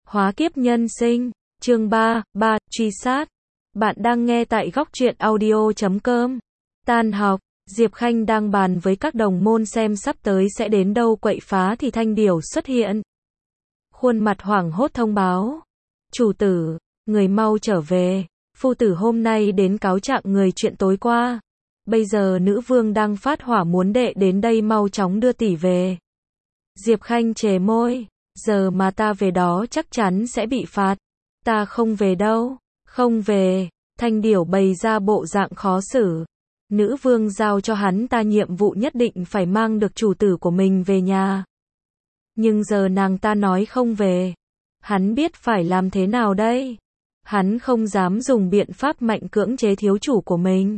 Hóa kiếp nhân sinh, chương 3, truy sát. Bạn đang nghe tại góc truyện audio.com. Tan học, Diệp Khanh đang bàn với các đồng môn xem sắp tới sẽ đến đâu quậy phá thì Thanh Điểu xuất hiện. Khuôn mặt hoảng hốt thông báo. Chủ tử, người mau trở về, phu tử hôm nay đến cáo trạng người chuyện tối qua. Bây giờ nữ vương đang phát hỏa muốn đệ đến đây mau chóng đưa tỷ về. Diệp Khanh chề môi, giờ mà ta về đó chắc chắn sẽ bị phạt. Ta không về đâu, không về. Thanh Điểu bày ra bộ dạng khó xử. Nữ vương giao cho hắn ta nhiệm vụ nhất định phải mang được chủ tử của mình về nhà. Nhưng giờ nàng ta nói không về. Hắn biết phải làm thế nào đây? Hắn không dám dùng biện pháp mạnh cưỡng chế thiếu chủ của mình.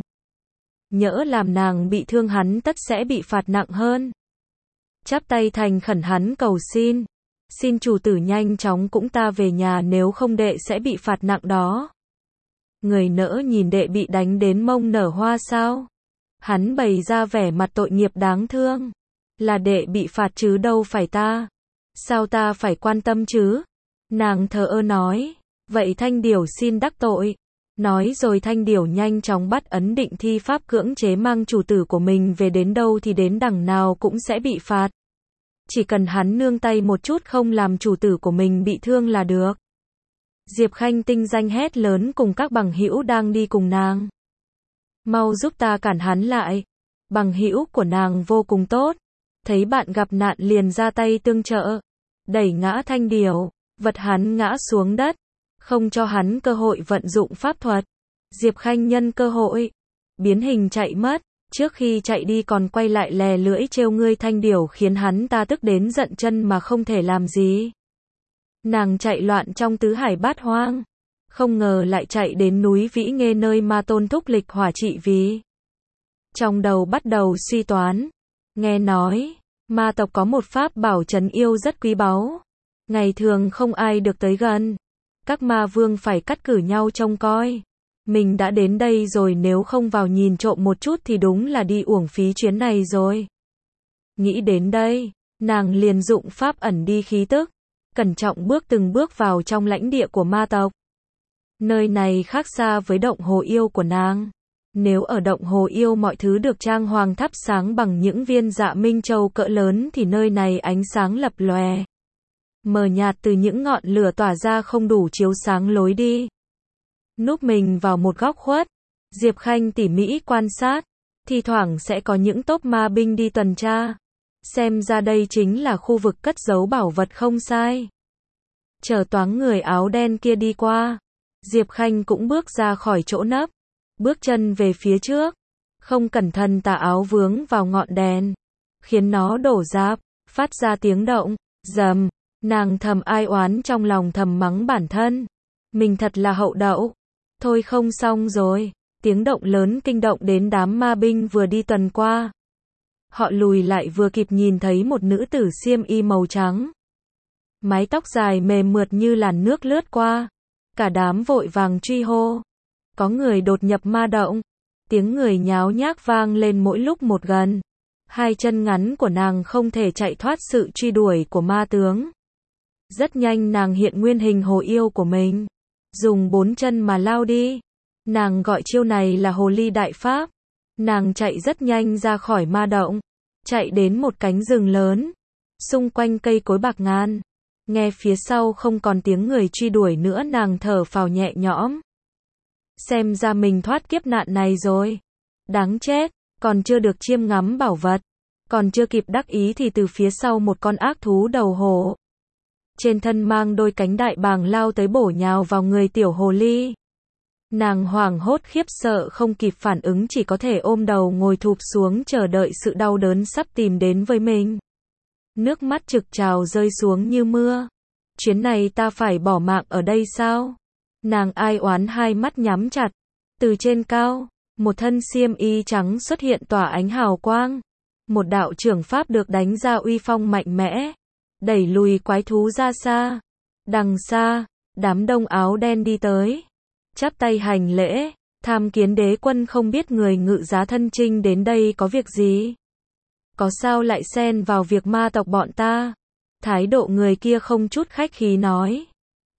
Nhỡ làm nàng bị thương hắn tất sẽ bị phạt nặng hơn. Chắp tay thành khẩn hắn cầu xin. Xin chủ tử nhanh chóng cũng ta về nhà, nếu không đệ sẽ bị phạt nặng đó. Người nỡ nhìn đệ bị đánh đến mông nở hoa sao? Hắn bày ra vẻ mặt tội nghiệp đáng thương. Là đệ bị phạt chứ đâu phải ta. Sao ta phải quan tâm chứ? Nàng thờ ơ nói. Vậy Thanh Điểu xin đắc tội. Nói rồi Thanh Điểu nhanh chóng bắt ấn định thi pháp cưỡng chế mang chủ tử của mình về, đến đâu thì đến, đằng nào cũng sẽ bị phạt. Chỉ cần hắn nương tay một chút không làm chủ tử của mình bị thương là được. Diệp Khanh tinh danh hét lớn cùng các bằng hữu đang đi cùng nàng. Mau giúp ta cản hắn lại. Bằng hữu của nàng vô cùng tốt. Thấy bạn gặp nạn liền ra tay tương trợ. Đẩy ngã Thanh Điểu, vật hắn ngã xuống đất. Không cho hắn cơ hội vận dụng pháp thuật. Diệp Khanh nhân cơ hội biến hình chạy mất. Trước khi chạy đi còn quay lại lè lưỡi trêu ngươi Thanh Điểu, khiến hắn ta tức đến giận chân mà không thể làm gì. Nàng chạy loạn trong tứ hải bát hoang. Không ngờ lại chạy đến núi Vĩ Nghê nơi ma tôn thúc lịch hỏa trị vì. Trong đầu bắt đầu suy toán. Nghe nói, ma tộc có một pháp bảo trấn yêu rất quý báu. Ngày thường không ai được tới gần. Các ma vương phải cắt cử nhau trông coi. Mình đã đến đây rồi, nếu không vào nhìn trộm một chút thì đúng là đi uổng phí chuyến này rồi. Nghĩ đến đây, nàng liền dụng pháp ẩn đi khí tức. Cẩn trọng bước từng bước vào trong lãnh địa của ma tộc. Nơi này khác xa với động hồ yêu của nàng. Nếu ở động hồ yêu mọi thứ được trang hoàng thắp sáng bằng những viên dạ minh châu cỡ lớn thì nơi này ánh sáng lập lòe. Mờ nhạt từ những ngọn lửa tỏa ra không đủ chiếu sáng lối đi. Núp mình vào một góc khuất, Diệp Khanh tỉ mỉ quan sát. Thi thoảng sẽ có những tốp ma binh đi tuần tra. Xem ra đây chính là khu vực cất giấu bảo vật không sai. Chờ toáng người áo đen kia đi qua, Diệp Khanh cũng bước ra khỏi chỗ nấp. Bước chân về phía trước. Không cẩn thận tà áo vướng vào ngọn đèn. Khiến nó đổ rạp, phát ra tiếng động. Rầm. Nàng thầm ai oán trong lòng, thầm mắng bản thân. Mình thật là hậu đậu. Thôi không xong rồi. Tiếng động lớn kinh động đến đám ma binh vừa đi tuần qua. Họ lùi lại vừa kịp nhìn thấy một nữ tử xiêm y màu trắng. Mái tóc dài mềm mượt như làn nước lướt qua. Cả đám vội vàng truy hô. Có người đột nhập ma động. Tiếng người nháo nhác vang lên mỗi lúc một gần. Hai chân ngắn của nàng không thể chạy thoát sự truy đuổi của ma tướng. Rất nhanh nàng hiện nguyên hình hồ yêu của mình. Dùng 4 chân mà lao đi. Nàng gọi chiêu này là hồ ly đại pháp. Nàng chạy rất nhanh ra khỏi ma động. Chạy đến một cánh rừng lớn. Xung quanh cây cối bạc ngàn. Nghe phía sau không còn tiếng người truy đuổi nữa, nàng thở phào nhẹ nhõm. Xem ra mình thoát kiếp nạn này rồi. Đáng chết, còn chưa được chiêm ngắm bảo vật. Còn chưa kịp đắc ý thì từ phía sau một con ác thú đầu hổ. Trên thân mang đôi cánh đại bàng lao tới bổ nhào vào người tiểu hồ ly. Nàng hoảng hốt khiếp sợ không kịp phản ứng, chỉ có thể ôm đầu ngồi thụp xuống chờ đợi sự đau đớn sắp tìm đến với mình. Nước mắt trực trào rơi xuống như mưa. Chuyến này ta phải bỏ mạng ở đây sao? Nàng ai oán hai mắt nhắm chặt. Từ trên cao, một thân xiêm y trắng xuất hiện tỏa ánh hào quang. Một đạo trưởng pháp được đánh ra uy phong mạnh mẽ. Đẩy lùi quái thú ra xa. Đằng xa, đám đông áo đen đi tới. Chắp tay hành lễ. Tham kiến đế quân, không biết người ngự giá thân chinh đến đây có việc gì? Có sao lại xen vào việc ma tộc bọn ta? Thái độ người kia không chút khách khí nói.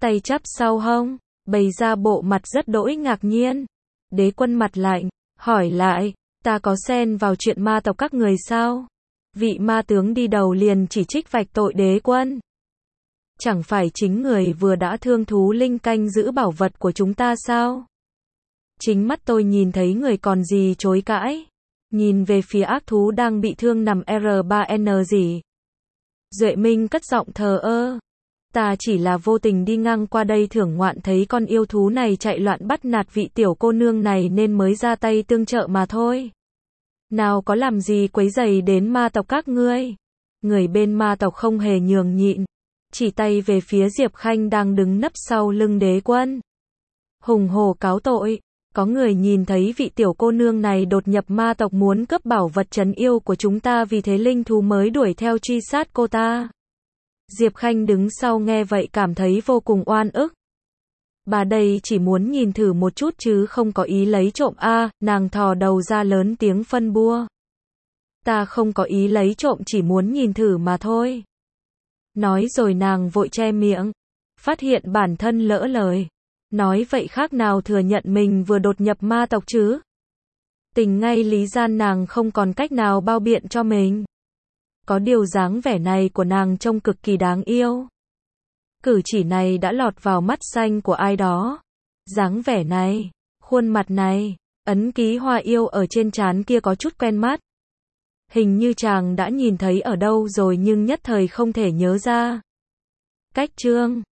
tay chắp sau hông, bày ra bộ mặt rất đỗi ngạc nhiên. Đế Quân mặt lạnh, hỏi lại, ta có xen vào chuyện ma tộc các người sao? Vị ma tướng đi đầu liền chỉ trích vạch tội Đế Quân. Chẳng phải chính người vừa đã thương thú linh canh giữ bảo vật của chúng ta sao? Chính mắt tôi nhìn thấy người còn gì chối cãi. Nhìn về phía ác thú đang bị thương nằm R3N gì. Duệ Minh cất giọng thờ ơ. Ta chỉ là vô tình đi ngang qua đây thưởng ngoạn thấy con yêu thú này chạy loạn bắt nạt vị tiểu cô nương này nên mới ra tay tương trợ mà thôi. Nào có làm gì quấy rầy đến ma tộc các ngươi. Người bên ma tộc không hề nhường nhịn. Chỉ tay về phía Diệp Khanh đang đứng nấp sau lưng Đế Quân. Hùng hổ cáo tội. Có người nhìn thấy vị tiểu cô nương này đột nhập ma tộc muốn cướp bảo vật trấn yêu của chúng ta, vì thế linh thú mới đuổi theo truy sát cô ta. Diệp Khanh đứng sau nghe vậy cảm thấy vô cùng oan ức. Bà đây chỉ muốn nhìn thử một chút chứ không có ý lấy trộm a. Nàng thò đầu ra lớn tiếng phân bua. Ta không có ý lấy trộm, chỉ muốn nhìn thử mà thôi. Nói rồi nàng vội che miệng. Phát hiện bản thân lỡ lời. Nói vậy khác nào thừa nhận mình vừa đột nhập ma tộc chứ. Tình ngay lý gian nàng không còn cách nào bao biện cho mình. Có điều dáng vẻ này của nàng trông cực kỳ đáng yêu. Cử chỉ này đã lọt vào mắt xanh của ai đó. Dáng vẻ này, khuôn mặt này, ấn ký hoa yêu ở trên trán kia có chút quen mắt. Hình như chàng đã nhìn thấy ở đâu rồi nhưng nhất thời không thể nhớ ra. Cách chương